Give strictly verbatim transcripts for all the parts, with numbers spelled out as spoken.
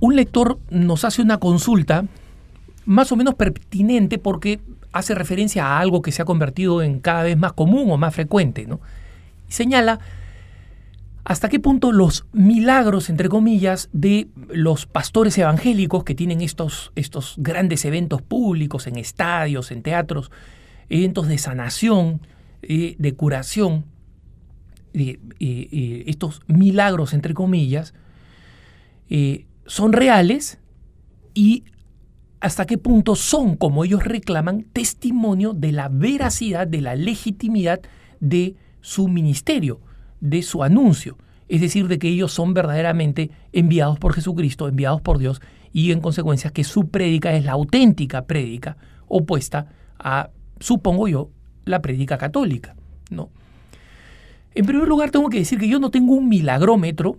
un lector nos hace una consulta más o menos pertinente porque hace referencia a algo que se ha convertido en cada vez más común o más frecuente, ¿no? Y señala hasta qué punto los milagros, entre comillas, de los pastores evangélicos que tienen estos, estos grandes eventos públicos en estadios, en teatros, eventos de sanación, eh, de curación, eh, eh, eh, estos milagros, entre comillas, eh, son reales y hasta qué punto son, como ellos reclaman, testimonio de la veracidad, de la legitimidad de su ministerio, de su anuncio. Es decir, de que ellos son verdaderamente enviados por Jesucristo, enviados por Dios, y en consecuencia que su prédica es la auténtica prédica opuesta a, supongo yo, la prédica católica, ¿no? En primer lugar, tengo que decir que yo no tengo un milagrómetro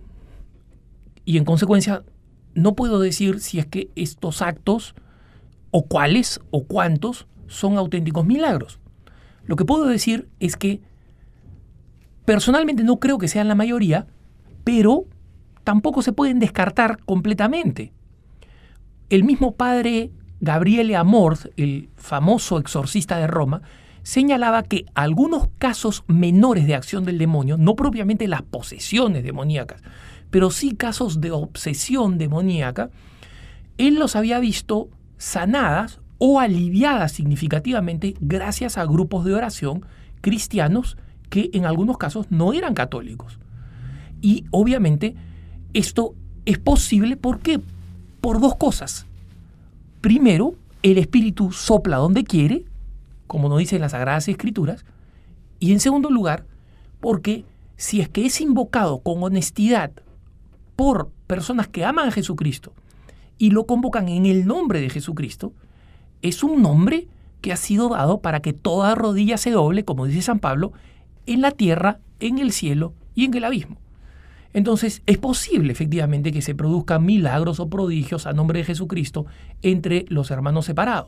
y en consecuencia no puedo decir si es que estos actos o cuáles o cuántos son auténticos milagros. Lo que puedo decir es que personalmente no creo que sean la mayoría, pero tampoco se pueden descartar completamente. El mismo padre Gabriele Amorth, el famoso exorcista de Roma, señalaba que algunos casos menores de acción del demonio, no propiamente las posesiones demoníacas, pero sí casos de obsesión demoníaca, él los había visto sanadas o aliviadas significativamente gracias a grupos de oración cristianos que en algunos casos no eran católicos. Y obviamente esto es posible, ¿por qué? Por dos cosas. Primero, el Espíritu sopla donde quiere, como nos dicen las Sagradas Escrituras, y en segundo lugar, porque si es que es invocado con honestidad por personas que aman a Jesucristo y lo convocan en el nombre de Jesucristo, es un nombre que ha sido dado para que toda rodilla se doble, como dice San Pablo, en la tierra, en el cielo y en el abismo. Entonces, es posible efectivamente que se produzcan milagros o prodigios a nombre de Jesucristo entre los hermanos separados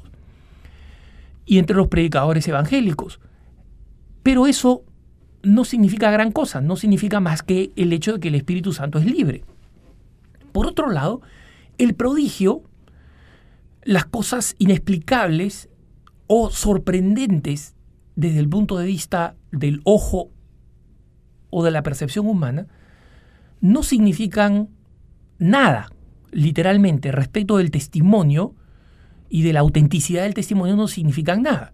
y entre los predicadores evangélicos. Pero eso no significa gran cosa, no significa más que el hecho de que el Espíritu Santo es libre. Por otro lado, el prodigio, las cosas inexplicables o sorprendentes desde el punto de vista del ojo o de la percepción humana, no significan nada, literalmente, respecto del testimonio y de la autenticidad del testimonio no significan nada.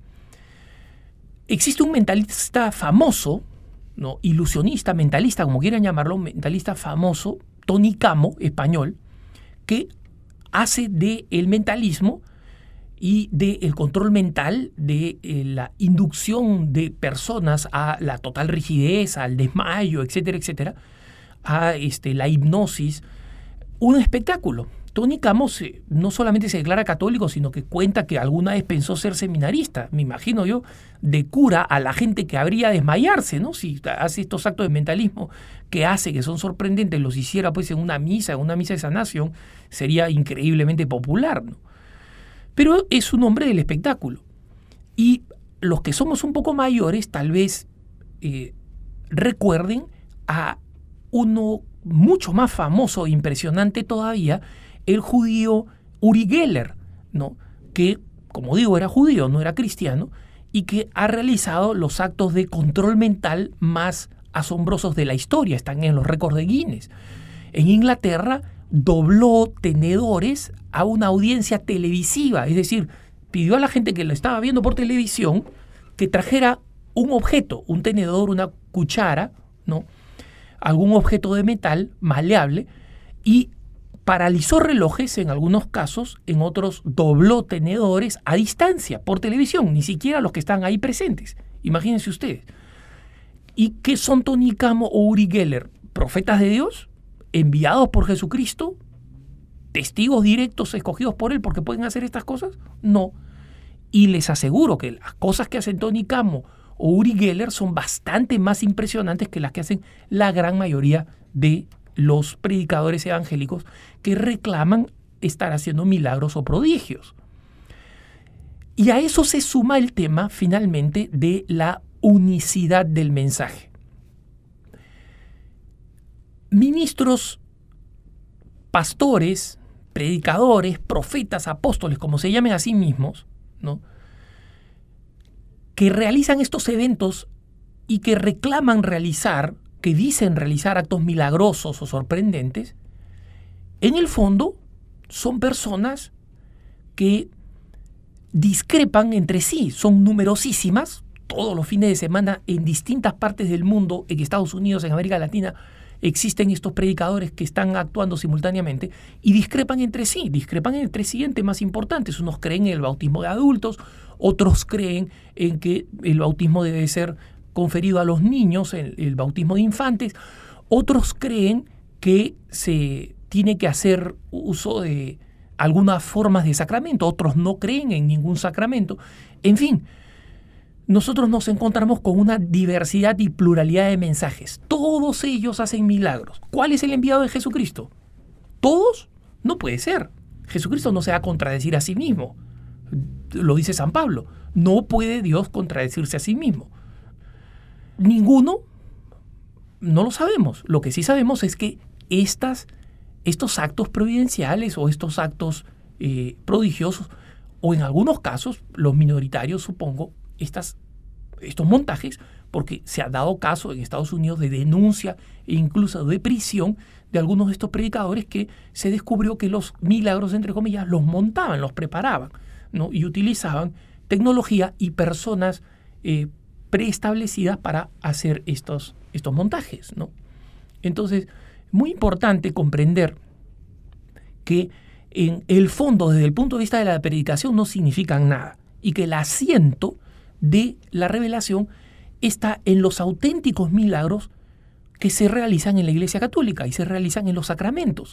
Existe un mentalista famoso, ¿no? Ilusionista, mentalista, como quieran llamarlo, un mentalista famoso, Tony Camo, español, que hace del mentalismo y del control mental, de eh, la inducción de personas a la total rigidez, al desmayo, etcétera, etcétera, a este, la hipnosis, un espectáculo. Tony Camo se, no solamente se declara católico, sino que cuenta que alguna vez pensó ser seminarista, me imagino yo, de cura a la gente que habría de desmayarse, ¿no? Si hace estos actos de mentalismo que hace, que son sorprendentes, los hiciera pues en una misa, en una misa de sanación, sería increíblemente popular, ¿no? Pero es un hombre del espectáculo. Y los que somos un poco mayores tal vez eh, recuerden a uno mucho más famoso e impresionante todavía, el judío Uri Geller, ¿no? Que, como digo, era judío, no era cristiano, y que ha realizado los actos de control mental más asombrosos de la historia, están en los récords de Guinness. En Inglaterra dobló tenedores a una audiencia televisiva, es decir, pidió a la gente que lo estaba viendo por televisión que trajera un objeto, un tenedor, una cuchara, ¿no? Algún objeto de metal maleable, y paralizó relojes en algunos casos, en otros dobló tenedores a distancia por televisión, ni siquiera los que están ahí presentes. Imagínense ustedes. ¿Y qué son Tony Camo o Uri Geller? ¿Profetas de Dios? ¿Enviados por Jesucristo? ¿Testigos directos escogidos por él porque pueden hacer estas cosas? No. Y les aseguro que las cosas que hacen Tony Camo o Uri Geller son bastante más impresionantes que las que hacen la gran mayoría de los predicadores evangélicos que reclaman estar haciendo milagros o prodigios. Y a eso se suma el tema, finalmente, de la unicidad del mensaje. Ministros, pastores, predicadores, profetas, apóstoles, como se llamen a sí mismos, ¿no?, que realizan estos eventos y que reclaman realizar, que dicen realizar actos milagrosos o sorprendentes, en el fondo son personas que discrepan entre sí, son numerosísimas. Todos los fines de semana en distintas partes del mundo, en Estados Unidos, en América Latina, existen estos predicadores que están actuando simultáneamente y discrepan entre sí, discrepan entre sí en temas importantes. Unos creen en el bautismo de adultos, otros creen en que el bautismo debe ser conferido a los niños, el, el bautismo de infantes, otros creen que se tiene que hacer uso de algunas formas de sacramento, otros no creen en ningún sacramento. En fin, nosotros nos encontramos con una diversidad y pluralidad de mensajes. Todos ellos hacen milagros. ¿Cuál es el enviado de Jesucristo? ¿Todos? No puede ser. Jesucristo no se va a contradecir a sí mismo. Lo dice San Pablo. No puede Dios contradecirse a sí mismo. Ninguno, no lo sabemos. Lo que sí sabemos es que estas, estos actos providenciales o estos actos eh, prodigiosos, o en algunos casos, los minoritarios, supongo, estas, estos montajes, porque se ha dado caso en Estados Unidos de denuncia e incluso de prisión de algunos de estos predicadores que se descubrió que los milagros, entre comillas, los montaban, los preparaban, ¿no?, y utilizaban tecnología y personas eh, preestablecidas para hacer estos, estos montajes, ¿no? Entonces, muy importante comprender que en el fondo, desde el punto de vista de la predicación, no significan nada y que el asiento de la revelación está en los auténticos milagros que se realizan en la Iglesia Católica y se realizan en los sacramentos.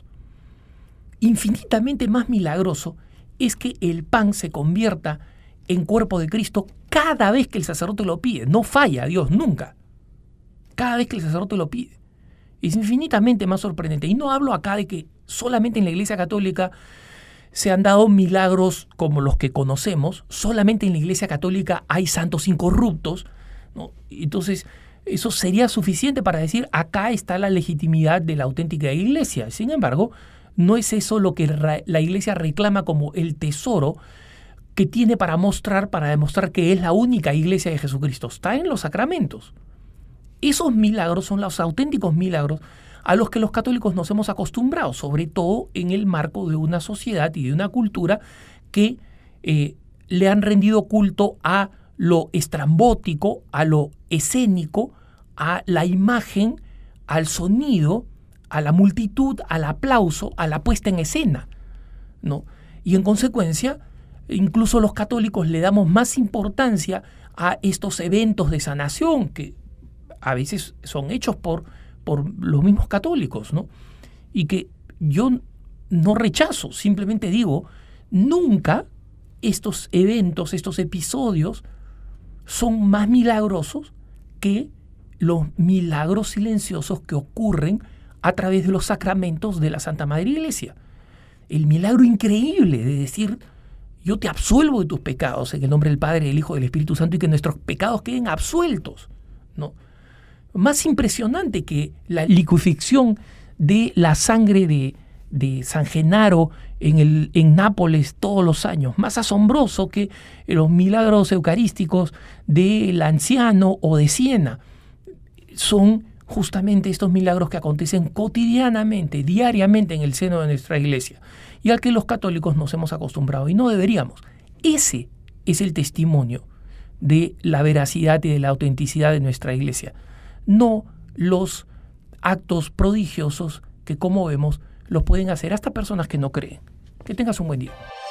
Infinitamente más milagroso es que el pan se convierta en cuerpo de Cristo cada vez que el sacerdote lo pide. No falla Dios nunca. Cada vez que el sacerdote lo pide. Es infinitamente más sorprendente. Y no hablo acá de que solamente en la Iglesia Católica se han dado milagros como los que conocemos. Solamente en la Iglesia Católica hay santos incorruptos, ¿no? Entonces, eso sería suficiente para decir, acá está la legitimidad de la auténtica Iglesia. Sin embargo, no es eso lo que la Iglesia reclama como el tesoro que tiene para mostrar, para demostrar que es la única Iglesia de Jesucristo. Está en los sacramentos. Esos milagros son los auténticos milagros a los que los católicos nos hemos acostumbrado, sobre todo en el marco de una sociedad y de una cultura que eh, le han rendido culto a lo estrambótico, a lo escénico, a la imagen, al sonido, a la multitud, al aplauso, a la puesta en escena, ¿no? Y en consecuencia, incluso los católicos le damos más importancia a estos eventos de sanación que a veces son hechos por por los mismos católicos, ¿no? Y que yo no rechazo, simplemente digo, nunca estos eventos, estos episodios son más milagrosos que los milagros silenciosos que ocurren a través de los sacramentos de la Santa Madre Iglesia. El milagro increíble de decir, yo te absuelvo de tus pecados en el nombre del Padre, del Hijo y del Espíritu Santo y que nuestros pecados queden absueltos, ¿no? Más impresionante que la licuefacción de la sangre de, de San Genaro en, el, en Nápoles todos los años. Más asombroso que los milagros eucarísticos del anciano o de Siena. Son justamente estos milagros que acontecen cotidianamente, diariamente en el seno de nuestra Iglesia y al que los católicos nos hemos acostumbrado y no deberíamos. Ese es el testimonio de la veracidad y de la autenticidad de nuestra Iglesia. No los actos prodigiosos que, como vemos, los pueden hacer hasta personas que no creen. Que tengas un buen día.